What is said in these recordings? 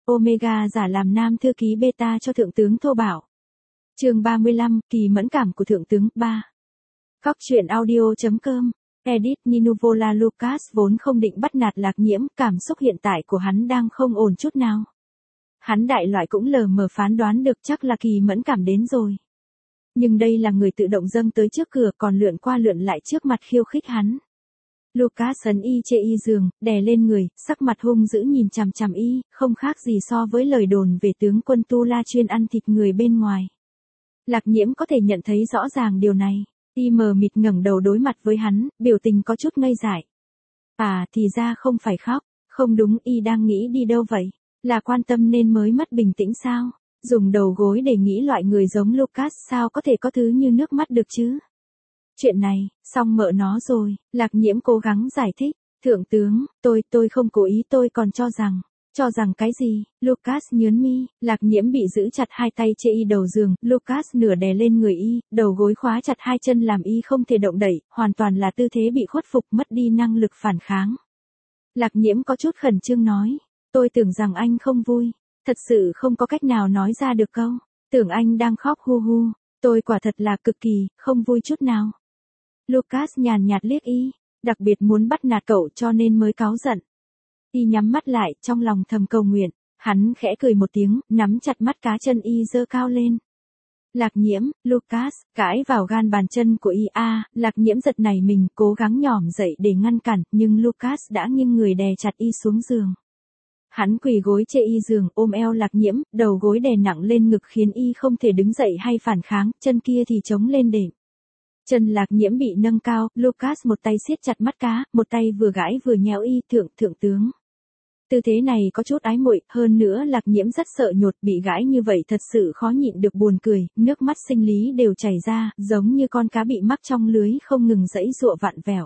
Omega giả làm nam thư ký beta cho Thượng tướng Thô Bảo. Chương 35, kỳ mẫn cảm của Thượng tướng 3. Góc truyện audio.com. Edit Ninuvola Lucas vốn không định bắt nạt Lạc Nhiễm, cảm xúc hiện tại của hắn đang không ổn chút nào. Hắn đại loại cũng lờ mờ phán đoán được chắc là kỳ mẫn cảm đến rồi. Nhưng đây là người tự động dâng tới trước cửa còn lượn qua lượn lại trước mặt khiêu khích hắn. Lucas ấn y chê y giường, đè lên người, sắc mặt hung dữ nhìn chằm chằm y, không khác gì so với lời đồn về tướng quân Tu La chuyên ăn thịt người bên ngoài. Lạc Nhiễm có thể nhận thấy rõ ràng điều này, y mờ mịt ngẩng đầu đối mặt với hắn, biểu tình có chút ngây dại. À thì ra không phải khóc, không đúng, y đang nghĩ đi đâu vậy, là quan tâm nên mới mất bình tĩnh sao, dùng đầu gối để nghĩ loại người giống Lucas sao có thể có thứ như nước mắt được chứ. Chuyện này, xong mợ nó rồi, Lạc Nhiễm cố gắng giải thích, Thượng tướng, tôi không cố ý, tôi còn cho rằng cái gì, Lucas nhớn mi, Lạc Nhiễm bị giữ chặt hai tay chê y đầu giường, Lucas nửa đè lên người y, đầu gối khóa chặt hai chân làm y không thể động đậy, hoàn toàn là tư thế bị khuất phục mất đi năng lực phản kháng. Lạc Nhiễm có chút khẩn trương nói, tôi tưởng rằng anh không vui, thật sự không có cách nào nói ra được câu, tưởng anh đang khóc hu hu, tôi quả thật là cực kỳ, không vui chút nào. Lucas nhàn nhạt liếc y, đặc biệt muốn bắt nạt cậu cho nên mới cáu giận. Y nhắm mắt lại, trong lòng thầm cầu nguyện, hắn khẽ cười một tiếng, nắm chặt mắt cá chân y giơ cao lên. Lạc Nhiễm, Lucas, cãi vào gan bàn chân của y Lạc Nhiễm giật nảy mình, cố gắng nhỏm dậy để ngăn cản, nhưng Lucas đã nghiêng người đè chặt y xuống giường. Hắn quỳ gối chê y giường, ôm eo Lạc Nhiễm, đầu gối đè nặng lên ngực khiến y không thể đứng dậy hay phản kháng, chân kia thì chống lên đệm. Chân Lạc Nhiễm bị nâng cao, Lucas một tay siết chặt mắt cá, một tay vừa gãi vừa nhéo y, thượng tướng. Tư thế này có chút ái muội, hơn nữa Lạc Nhiễm rất sợ nhột, bị gãi như vậy thật sự khó nhịn được buồn cười, nước mắt sinh lý đều chảy ra, giống như con cá bị mắc trong lưới không ngừng giãy giụa vặn vẹo.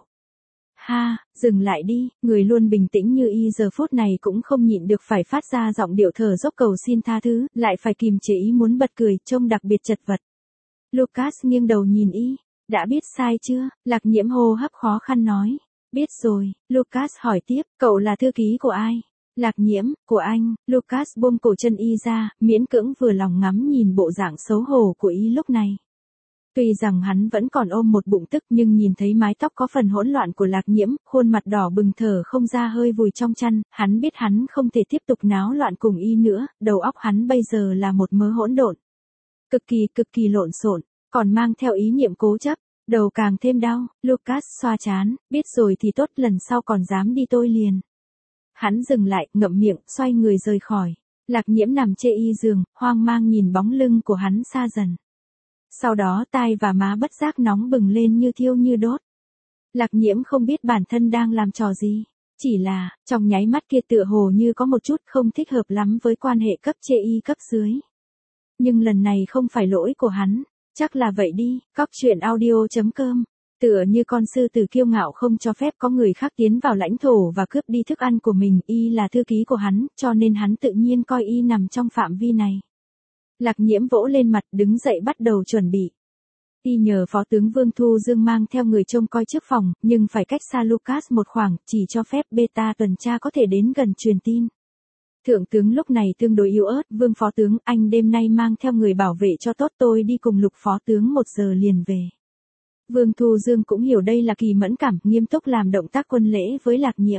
Ha, dừng lại đi, người luôn bình tĩnh như y giờ phút này cũng không nhịn được phải phát ra giọng điệu thở dốc cầu xin tha thứ, lại phải kìm chế ý muốn bật cười, trông đặc biệt chật vật. Lucas nghiêng đầu nhìn y, đã biết sai chưa? Lạc Nhiễm hô hấp khó khăn nói, biết rồi. Lucas hỏi tiếp, cậu là thư ký của ai? Lạc Nhiễm, của anh. Lucas buông cổ chân y ra, miễn cưỡng vừa lòng ngắm nhìn bộ dạng xấu hổ của y lúc này. Tuy rằng hắn vẫn còn ôm một bụng tức nhưng nhìn thấy mái tóc có phần hỗn loạn của Lạc Nhiễm, khuôn mặt đỏ bừng thở không ra hơi vùi trong chăn, hắn biết hắn không thể tiếp tục náo loạn cùng y nữa, đầu óc hắn bây giờ là một mớ hỗn độn. Cực kỳ lộn xộn, còn mang theo ý niệm cố chấp, đầu càng thêm đau. Lucas xoa trán, biết rồi thì tốt, lần sau còn dám đi tôi liền. Hắn dừng lại, ngậm miệng, xoay người rời khỏi. Lạc Nhiễm nằm chê y giường, hoang mang nhìn bóng lưng của hắn xa dần. Sau đó tai và má bất giác nóng bừng lên như thiêu như đốt. Lạc Nhiễm không biết bản thân đang làm trò gì, chỉ là, trong nháy mắt kia tựa hồ như có một chút không thích hợp lắm với quan hệ cấp chê y cấp dưới. Nhưng lần này không phải lỗi của hắn, chắc là vậy đi. Góc truyện audio.com. Tựa như con sư tử kiêu ngạo không cho phép có người khác tiến vào lãnh thổ và cướp đi thức ăn của mình, y là thư ký của hắn, cho nên hắn tự nhiên coi y nằm trong phạm vi này. Lạc Nhiễm vỗ lên mặt, đứng dậy bắt đầu chuẩn bị. Y nhờ Phó tướng Vương Thu Dương mang theo người trông coi trước phòng, nhưng phải cách xa Lucas một khoảng, chỉ cho phép beta tuần tra có thể đến gần truyền tin. Thượng tướng lúc này tương đối yếu ớt, Vương Phó tướng, anh đêm nay mang theo người bảo vệ cho tốt, tôi đi cùng Lục Phó tướng 1 giờ liền về. Vương Thu Dương cũng hiểu đây là kỳ mẫn cảm, nghiêm túc làm động tác quân lễ với Lạc Nhiễm.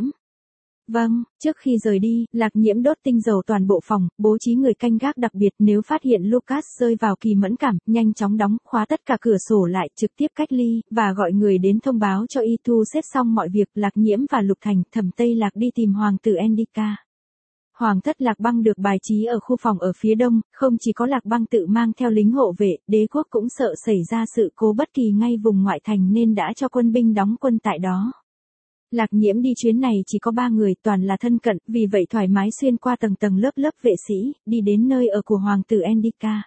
Vâng, trước khi rời đi, Lạc Nhiễm đốt tinh dầu toàn bộ phòng, bố trí người canh gác đặc biệt, nếu phát hiện Lucas rơi vào kỳ mẫn cảm, nhanh chóng đóng, khóa tất cả cửa sổ lại, trực tiếp cách ly, và gọi người đến thông báo cho y. Thu xếp xong mọi việc, Lạc Nhiễm và Lục Thành, Thẩm Tây Lạc đi tìm Hoàng tử Endika. Hoàng thất Lạc Băng được bài trí ở khu phòng ở phía đông, không chỉ có Lạc Băng tự mang theo lính hộ vệ, đế quốc cũng sợ xảy ra sự cố bất kỳ ngay vùng ngoại thành nên đã cho quân binh đóng quân tại đó. Lạc Nhiễm đi chuyến này chỉ có 3 người, toàn là thân cận, vì vậy thoải mái xuyên qua tầng lớp vệ sĩ, đi đến nơi ở của Hoàng tử Endika.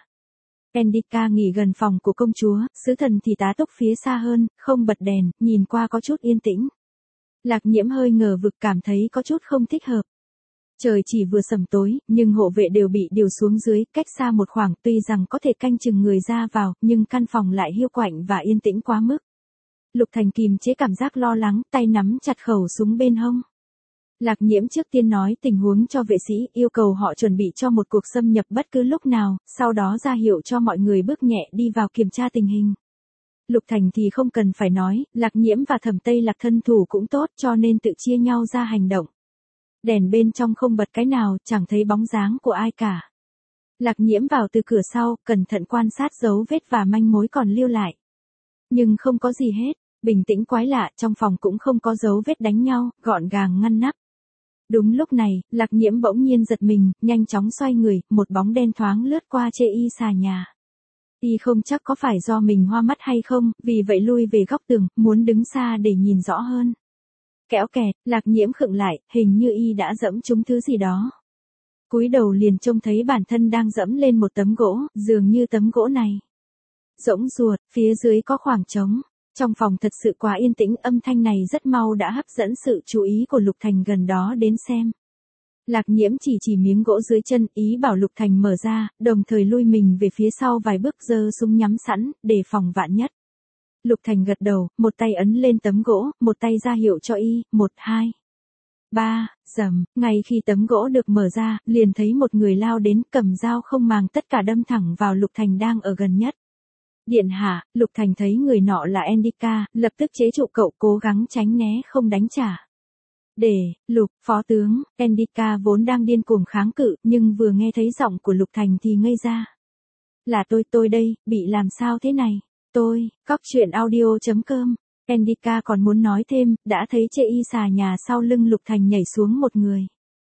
Endika nghỉ gần phòng của công chúa, sứ thần thì tá túc phía xa hơn, không bật đèn, nhìn qua có chút yên tĩnh. Lạc Nhiễm hơi ngờ vực, cảm thấy có chút không thích hợp. Trời chỉ vừa sầm tối, nhưng hộ vệ đều bị điều xuống dưới, cách xa một khoảng, tuy rằng có thể canh chừng người ra vào, nhưng căn phòng lại hiu quạnh và yên tĩnh quá mức. Lục Thành kìm chế cảm giác lo lắng, tay nắm chặt khẩu súng bên hông. Lạc Nhiễm trước tiên nói tình huống cho vệ sĩ, yêu cầu họ chuẩn bị cho một cuộc xâm nhập bất cứ lúc nào, sau đó ra hiệu cho mọi người bước nhẹ đi vào kiểm tra tình hình. Lục Thành thì không cần phải nói, Lạc Nhiễm và Thẩm Tây Lạc thân thủ cũng tốt cho nên tự chia nhau ra hành động. Đèn bên trong không bật cái nào, chẳng thấy bóng dáng của ai cả. Lạc Nhiễm vào từ cửa sau, cẩn thận quan sát dấu vết và manh mối còn lưu lại. Nhưng không có gì hết, bình tĩnh quái lạ, trong phòng cũng không có dấu vết đánh nhau, gọn gàng ngăn nắp. Đúng lúc này, Lạc Nhiễm bỗng nhiên giật mình, nhanh chóng xoay người, một bóng đen thoáng lướt qua chê y xà nhà. Y không chắc có phải do mình hoa mắt hay không, vì vậy lui về góc tường, muốn đứng xa để nhìn rõ hơn. Kéo kẹt, Lạc Nhiễm khựng lại, hình như Y đã dẫm trúng thứ gì đó. Cúi đầu liền trông thấy bản thân đang dẫm lên một tấm gỗ, dường như tấm gỗ này rỗng ruột, phía dưới có khoảng trống. Trong phòng thật sự quá yên tĩnh, âm thanh này rất mau đã hấp dẫn sự chú ý của Lục Thành gần đó đến xem. Lạc Nhiễm chỉ miếng gỗ dưới chân, ý bảo Lục Thành mở ra, đồng thời lui mình về phía sau vài bước, giơ súng nhắm sẵn, để phòng vạn nhất. Lục Thành gật đầu, một tay ấn lên tấm gỗ, một tay ra hiệu cho Y, 1, 2, 3, rầm, ngay khi tấm gỗ được mở ra, liền thấy một người lao đến, cầm dao không màng tất cả đâm thẳng vào Lục Thành đang ở gần nhất. Điện hạ, Lục Thành thấy người nọ là Endika, lập tức chế trụ cậu, cố gắng tránh né không đánh trả. Lục, phó tướng, Endika vốn đang điên cuồng kháng cự, nhưng vừa nghe thấy giọng của Lục Thành thì ngây ra. Là tôi đây, bị làm sao thế này? Cóc truyện audio.com. Endika còn muốn nói thêm, đã thấy chê y xà nhà sau lưng Lục Thành nhảy xuống một người.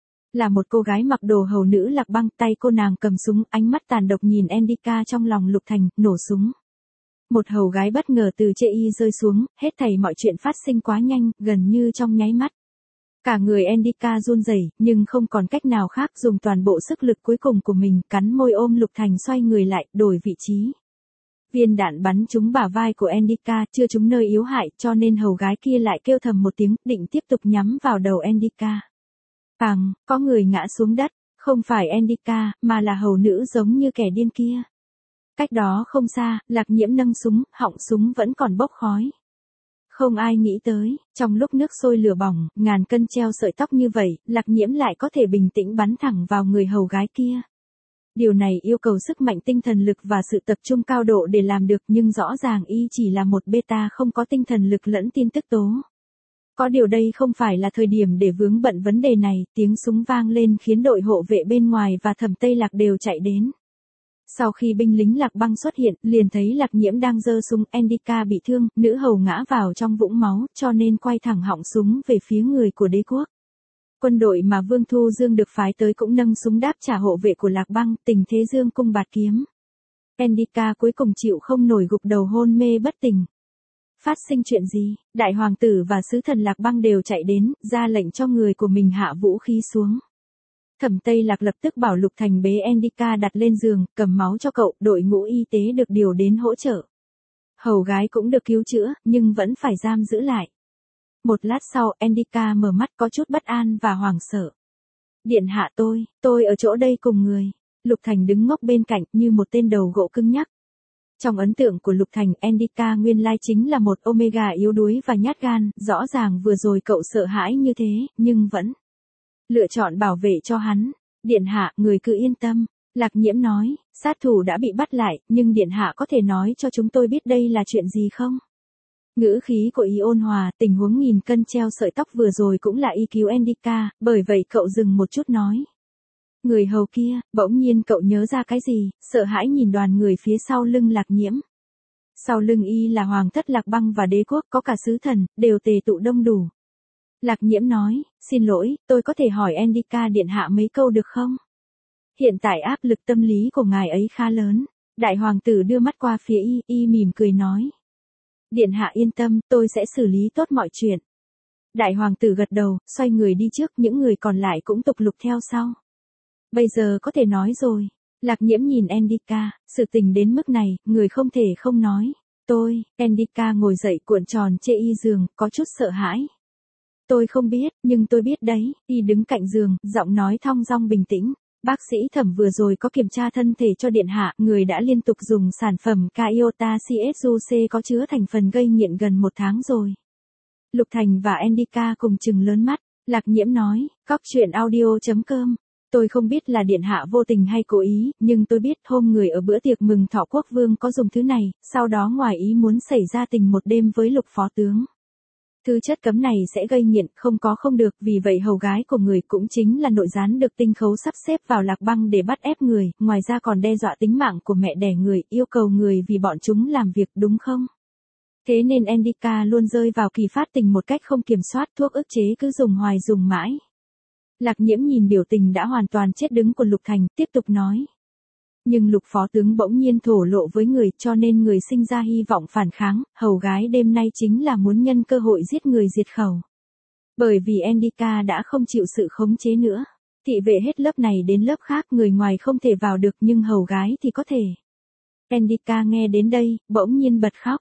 Là một cô gái mặc đồ hầu nữ Lạc Băng, tay cô nàng cầm súng, ánh mắt tàn độc nhìn Endika. Trong lòng Lục Thành, nổ súng. Một hầu gái bất ngờ từ chê y rơi xuống, hết thảy mọi chuyện phát sinh quá nhanh, gần như trong nháy mắt. Cả người Endika run rẩy, nhưng không còn cách nào khác, dùng toàn bộ sức lực cuối cùng của mình, cắn môi ôm Lục Thành xoay người lại, đổi vị trí. Viên đạn bắn trúng bả vai của Endika, chưa trúng nơi yếu hại, cho nên hầu gái kia lại kêu thầm một tiếng, định tiếp tục nhắm vào đầu Endika. Bàng, có người ngã xuống đất, không phải Endika, mà là hầu nữ giống như kẻ điên kia. Cách đó không xa, Lạc Nhiễm nâng súng, họng súng vẫn còn bốc khói. Không ai nghĩ tới, trong lúc nước sôi lửa bỏng, ngàn cân treo sợi tóc như vậy, Lạc Nhiễm lại có thể bình tĩnh bắn thẳng vào người hầu gái kia. Điều này yêu cầu sức mạnh tinh thần lực và sự tập trung cao độ để làm được, nhưng rõ ràng Y chỉ là một beta không có tinh thần lực lẫn tin tức tố. Có điều đây không phải là thời điểm để vướng bận vấn đề này, tiếng súng vang lên khiến đội hộ vệ bên ngoài và Thẩm Tây Lạc đều chạy đến. Sau khi binh lính Lạc Băng xuất hiện, liền thấy Lạc Nhiễm đang giơ súng, Endika bị thương, nữ hầu ngã vào trong vũng máu, cho nên quay thẳng họng súng về phía người của đế quốc. Quân đội mà Vương Thu Dương được phái tới cũng nâng súng đáp trả hộ vệ của Lạc Băng, tình thế dương cung bạt kiếm. Endika cuối cùng chịu không nổi, gục đầu hôn mê bất tỉnh. Phát sinh chuyện gì? Đại hoàng tử và sứ thần Lạc Băng đều chạy đến, ra lệnh cho người của mình hạ vũ khí xuống. Thẩm Tây Lạc lập tức bảo Lục Thành bế Endika đặt lên giường, cầm máu cho cậu, đội ngũ y tế được điều đến hỗ trợ. Hầu gái cũng được cứu chữa, nhưng vẫn phải giam giữ lại. Một lát sau, Endika mở mắt có chút bất an và hoảng sợ. Điện hạ, tôi ở chỗ đây cùng người. Lục Thành đứng ngốc bên cạnh như một tên đầu gỗ cứng nhắc. Trong ấn tượng của Lục Thành, Endika nguyên lai chính là một Omega yếu đuối và nhát gan, rõ ràng vừa rồi cậu sợ hãi như thế, nhưng vẫn lựa chọn bảo vệ cho hắn. Điện hạ, người cứ yên tâm. Lạc Nhiễm nói, sát thủ đã bị bắt lại, nhưng điện hạ có thể nói cho chúng tôi biết đây là chuyện gì không? Ngữ khí của Y ôn hòa, tình huống nghìn cân treo sợi tóc vừa rồi cũng là Y cứu Endika, bởi vậy cậu dừng một chút nói. Người hầu kia, bỗng nhiên cậu nhớ ra cái gì, sợ hãi nhìn đoàn người phía sau lưng Lạc Nhiễm. Sau lưng Y là hoàng thất Lạc Băng và đế quốc, có cả sứ thần, đều tề tụ đông đủ. Lạc Nhiễm nói, xin lỗi, tôi có thể hỏi Endika điện hạ mấy câu được không? Hiện tại áp lực tâm lý của ngài ấy khá lớn. Đại hoàng tử đưa mắt qua phía Y mỉm cười nói. Điện hạ yên tâm, tôi sẽ xử lý tốt mọi chuyện. Đại hoàng tử gật đầu, xoay người đi trước, những người còn lại cũng tục lục theo sau. Bây giờ có thể nói rồi. Lạc Nhiễm nhìn Endika, sự tình đến mức này, người không thể không nói. Endika ngồi dậy cuộn tròn chê Y giường, có chút sợ hãi. Tôi không biết, nhưng tôi biết đấy. Y đứng cạnh giường, giọng nói thong dong bình tĩnh. Bác sĩ Thẩm vừa rồi có kiểm tra thân thể cho điện hạ, người đã liên tục dùng sản phẩm Kaiota CSUC có chứa thành phần gây nghiện gần 1 tháng rồi. Lục Thành và Endika cùng trừng lớn mắt. Lạc Nhiễm nói, Cóc truyện audio.com. Tôi không biết là điện hạ vô tình hay cố ý, nhưng tôi biết hôm người ở bữa tiệc mừng thọ quốc vương có dùng thứ này, sau đó ngoài ý muốn xảy ra tình một đêm với Lục phó tướng. Thứ chất cấm này sẽ gây nghiện, không được, vì vậy hầu gái của người cũng chính là nội gián được Tinh Khấu sắp xếp vào Lạc Băng để bắt ép người, ngoài ra còn đe dọa tính mạng của mẹ đẻ người, yêu cầu người vì bọn chúng làm việc, đúng không? Thế nên Endika luôn rơi vào kỳ phát tình một cách không kiểm soát, thuốc ức chế cứ dùng hoài dùng mãi. Lạc Nhiễm nhìn biểu tình đã hoàn toàn chết đứng của Lục Thành, tiếp tục nói. Nhưng Lục phó tướng bỗng nhiên thổ lộ với người, cho nên người sinh ra hy vọng phản kháng, hầu gái đêm nay chính là muốn nhân cơ hội giết người diệt khẩu. Bởi vì Endika đã không chịu sự khống chế nữa. Thị vệ hết lớp này đến lớp khác, người ngoài không thể vào được nhưng hầu gái thì có thể. Endika nghe đến đây, bỗng nhiên bật khóc.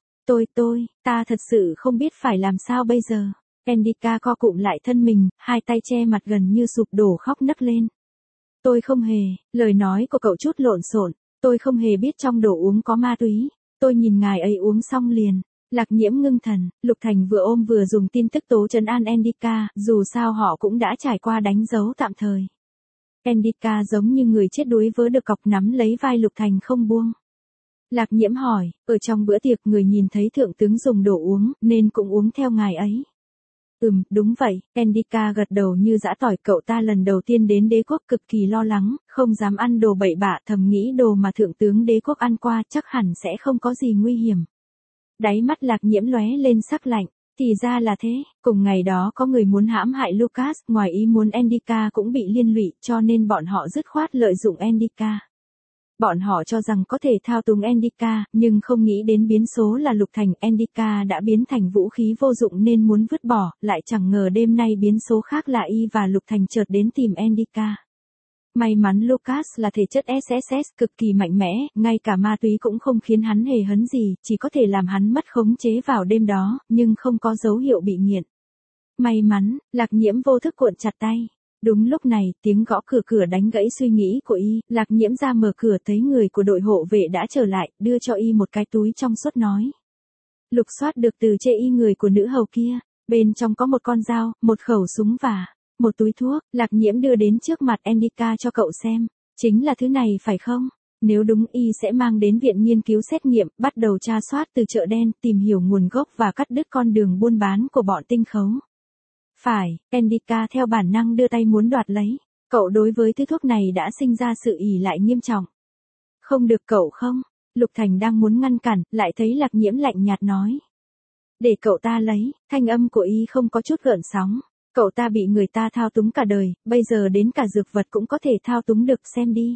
Ta thật sự không biết phải làm sao bây giờ. Endika co cụm lại thân mình, hai tay che mặt gần như sụp đổ khóc nấc lên. Tôi không hề, lời nói của cậu chút lộn xộn, tôi không hề biết trong đồ uống có ma túy. Tôi nhìn ngài ấy uống xong liền. Lạc Nhiễm ngưng thần, Lục Thành vừa ôm vừa dùng tin tức tố trấn an Endika, dù sao họ cũng đã trải qua đánh dấu tạm thời. Endika giống như người chết đuối vớ được cọc nắm lấy vai Lục Thành không buông. Lạc Nhiễm hỏi, ở trong bữa tiệc người nhìn thấy thượng tướng dùng đồ uống, nên cũng uống theo ngài ấy. Đúng vậy, Endika gật đầu như giã tỏi, cậu ta lần đầu tiên đến đế quốc cực kỳ lo lắng, không dám ăn đồ bậy bạ, thầm nghĩ đồ mà thượng tướng đế quốc ăn qua chắc hẳn sẽ không có gì nguy hiểm. Đáy mắt Lạc Nhiễm lóe lên sắc lạnh, thì ra là thế, cùng ngày đó có người muốn hãm hại Lucas, ngoài ý muốn Endika cũng bị liên lụy, cho nên bọn họ dứt khoát lợi dụng Endika. Bọn họ cho rằng có thể thao túng Endika, nhưng không nghĩ đến biến số là Lục Thành. Endika đã biến thành vũ khí vô dụng nên muốn vứt bỏ, lại chẳng ngờ đêm nay biến số khác là y và Lục Thành chợt đến tìm Endika. May mắn Lucas là thể chất SSS cực kỳ mạnh mẽ, ngay cả ma túy cũng không khiến hắn hề hấn gì, chỉ có thể làm hắn mất khống chế vào đêm đó, nhưng không có dấu hiệu bị nghiện. May mắn, Lạc Nhiễm vô thức cuộn chặt tay. Đúng lúc này, tiếng gõ cửa đánh gãy suy nghĩ của y, Lạc Nhiễm ra mở cửa thấy người của đội hộ vệ đã trở lại, đưa cho y một cái túi trong suốt nói. Lục soát được từ chê y người của nữ hầu kia, bên trong có một con dao, một khẩu súng và một túi thuốc. Lạc Nhiễm đưa đến trước mặt Endika cho cậu xem, chính là thứ này phải không? Nếu đúng y sẽ mang đến viện nghiên cứu xét nghiệm, bắt đầu tra soát từ chợ đen, tìm hiểu nguồn gốc và cắt đứt con đường buôn bán của bọn Tinh Khấu. Phải, Endika theo bản năng đưa tay muốn đoạt lấy. Cậu đối với thứ thuốc này đã sinh ra sự ỷ lại nghiêm trọng. Không được cậu không? Lục Thành đang muốn ngăn cản, lại thấy Lạc Nhiễm lạnh nhạt nói. Để cậu ta lấy, thanh âm của y không có chút gợn sóng. Cậu ta bị người ta thao túng cả đời, bây giờ đến cả dược vật cũng có thể thao túng được, xem đi.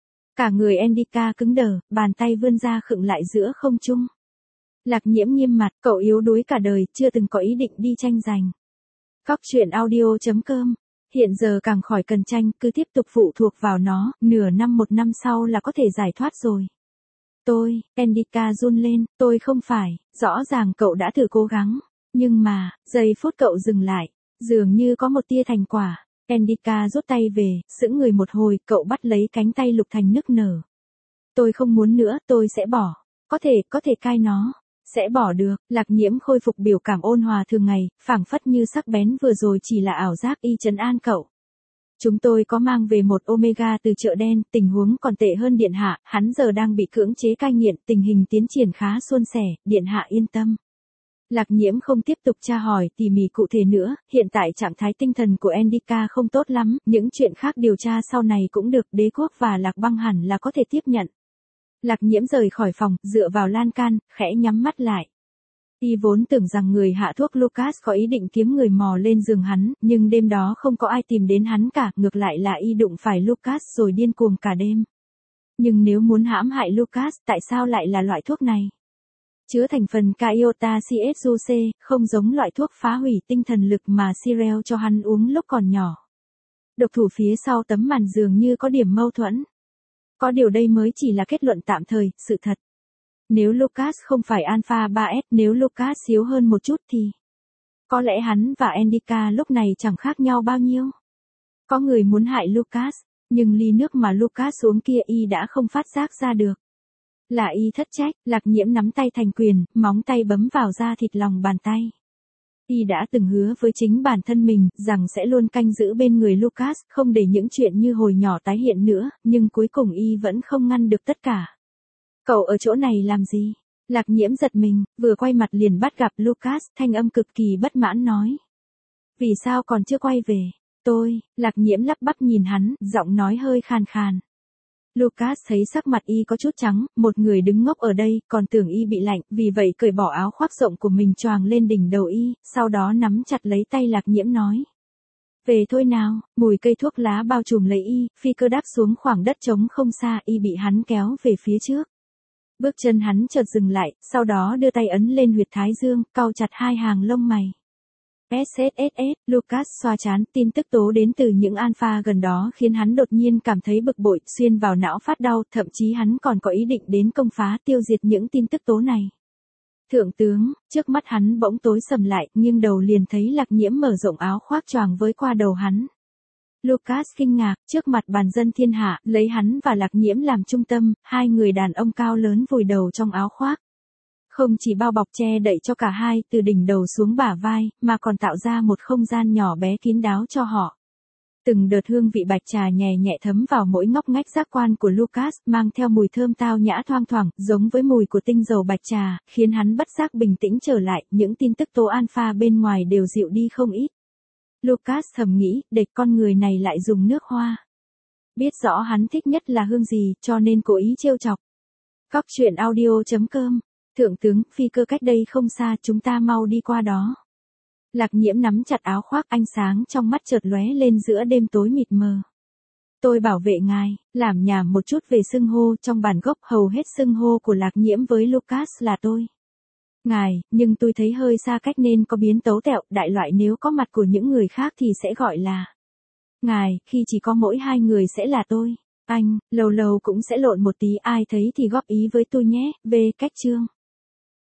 Cả người Endika cứng đờ, bàn tay vươn ra khựng lại giữa không trung. Lạc Nhiễm nghiêm mặt, cậu yếu đuối cả đời, chưa từng có ý định đi tranh giành. Cóc truyện audio.com. Hiện giờ càng khỏi cần tranh, cứ tiếp tục phụ thuộc vào nó, nửa năm một năm sau là có thể giải thoát rồi. Endika run lên, tôi không phải, rõ ràng cậu đã thử cố gắng. Nhưng mà, giây phút cậu dừng lại, dường như có một tia thành quả. Endika rút tay về, sững người một hồi, cậu bắt lấy cánh tay Lục Thành nức nở. Tôi không muốn nữa, tôi sẽ bỏ. Có thể cai nó. Sẽ bỏ được. Lạc Nhiễm khôi phục biểu cảm ôn hòa thường ngày, phảng phất như sắc bén vừa rồi chỉ là ảo giác, y trấn an cậu. Chúng tôi có mang về một omega từ chợ đen, tình huống còn tệ hơn điện hạ, hắn giờ đang bị cưỡng chế cai nghiện, tình hình tiến triển khá suôn sẻ, điện hạ yên tâm. Lạc Nhiễm không tiếp tục tra hỏi tỉ mỉ cụ thể nữa, hiện tại trạng thái tinh thần của Endika không tốt lắm, những chuyện khác điều tra sau này cũng được, đế quốc và Lạc Băng hẳn là có thể tiếp nhận. Lạc Nhiễm rời khỏi phòng, dựa vào lan can, khẽ nhắm mắt lại. Y vốn tưởng rằng người hạ thuốc Lucas có ý định kiếm người mò lên giường hắn, nhưng đêm đó không có ai tìm đến hắn cả, ngược lại là y đụng phải Lucas rồi điên cuồng cả đêm. Nhưng nếu muốn hãm hại Lucas, tại sao lại là loại thuốc này? Chứa thành phần Iota CSUC, không giống loại thuốc phá hủy tinh thần lực mà Cyril cho hắn uống lúc còn nhỏ. Độc thủ phía sau tấm màn dường như có điểm mâu thuẫn. Có điều đây mới chỉ là kết luận tạm thời, sự thật. Nếu Lucas không phải Alpha 3S, nếu Lucas yếu hơn một chút thì có lẽ hắn và Endika lúc này chẳng khác nhau bao nhiêu. Có người muốn hại Lucas, nhưng ly nước mà Lucas uống kia y đã không phát giác ra được. Là y thất trách. Lạc Nhiễm nắm tay thành quyền, móng tay bấm vào da thịt lòng bàn tay. Y đã từng hứa với chính bản thân mình rằng sẽ luôn canh giữ bên người Lucas, không để những chuyện như hồi nhỏ tái hiện nữa, nhưng cuối cùng Y vẫn không ngăn được tất cả. Cậu ở chỗ này làm gì? Lạc Nhiễm giật mình, vừa quay mặt liền bắt gặp Lucas, thanh âm cực kỳ bất mãn nói. Vì sao còn chưa quay về? Lạc Nhiễm lắp bắp nhìn hắn, giọng nói hơi khàn khàn. Lucas thấy sắc mặt Y có chút trắng, một người đứng ngốc ở đây, còn tưởng Y bị lạnh, vì vậy cởi bỏ áo khoác rộng của mình choàng lên đỉnh đầu Y, sau đó nắm chặt lấy tay Lạc Nhiễm nói. Về thôi nào, mùi cây thuốc lá bao trùm lấy Y, phi cơ đáp xuống khoảng đất trống không xa, Y bị hắn kéo về phía trước. Bước chân hắn chợt dừng lại, sau đó đưa tay ấn lên huyệt thái dương, cau chặt hai hàng lông mày. SSSS, Lucas xoa trán, tin tức tố đến từ những alpha gần đó khiến hắn đột nhiên cảm thấy bực bội, xuyên vào não phát đau, thậm chí hắn còn có ý định đến công phá tiêu diệt những tin tức tố này. Thượng tướng, trước mắt hắn bỗng tối sầm lại, nhưng đầu liền thấy Lạc Nhiễm mở rộng áo khoác choàng với qua đầu hắn. Lucas kinh ngạc, trước mặt bàn dân thiên hạ, lấy hắn và Lạc Nhiễm làm trung tâm, hai người đàn ông cao lớn vùi đầu trong áo khoác. Không chỉ bao bọc che đậy cho cả hai từ đỉnh đầu xuống bả vai, mà còn tạo ra một không gian nhỏ bé kín đáo cho họ. Từng đợt hương vị bạch trà nhẹ nhẹ thấm vào mỗi ngóc ngách giác quan của Lucas, mang theo mùi thơm tao nhã thoang thoảng, giống với mùi của tinh dầu bạch trà, khiến hắn bất giác bình tĩnh trở lại, những tin tức tố alpha bên ngoài đều dịu đi không ít. Lucas thầm nghĩ, để con người này lại dùng nước hoa. Biết rõ hắn thích nhất là hương gì, cho nên cố ý trêu chọc. Cóc truyện audio.com. Thượng tướng, phi cơ cách đây không xa, chúng ta mau đi qua đó. Lạc Nhiễm nắm chặt áo khoác, ánh sáng trong mắt chợt lóe lên giữa đêm tối mịt mờ. Tôi bảo vệ ngài, làm nhảm một chút về xưng hô, trong bản gốc hầu hết xưng hô của Lạc Nhiễm với Lucas là tôi. Ngài, nhưng tôi thấy hơi xa cách nên có biến tấu tẹo, đại loại nếu có mặt của những người khác thì sẽ gọi là ngài, khi chỉ có mỗi hai người sẽ là tôi. Anh, lâu lâu cũng sẽ lộn một tí, ai thấy thì góp ý với tôi nhé, về cách chương.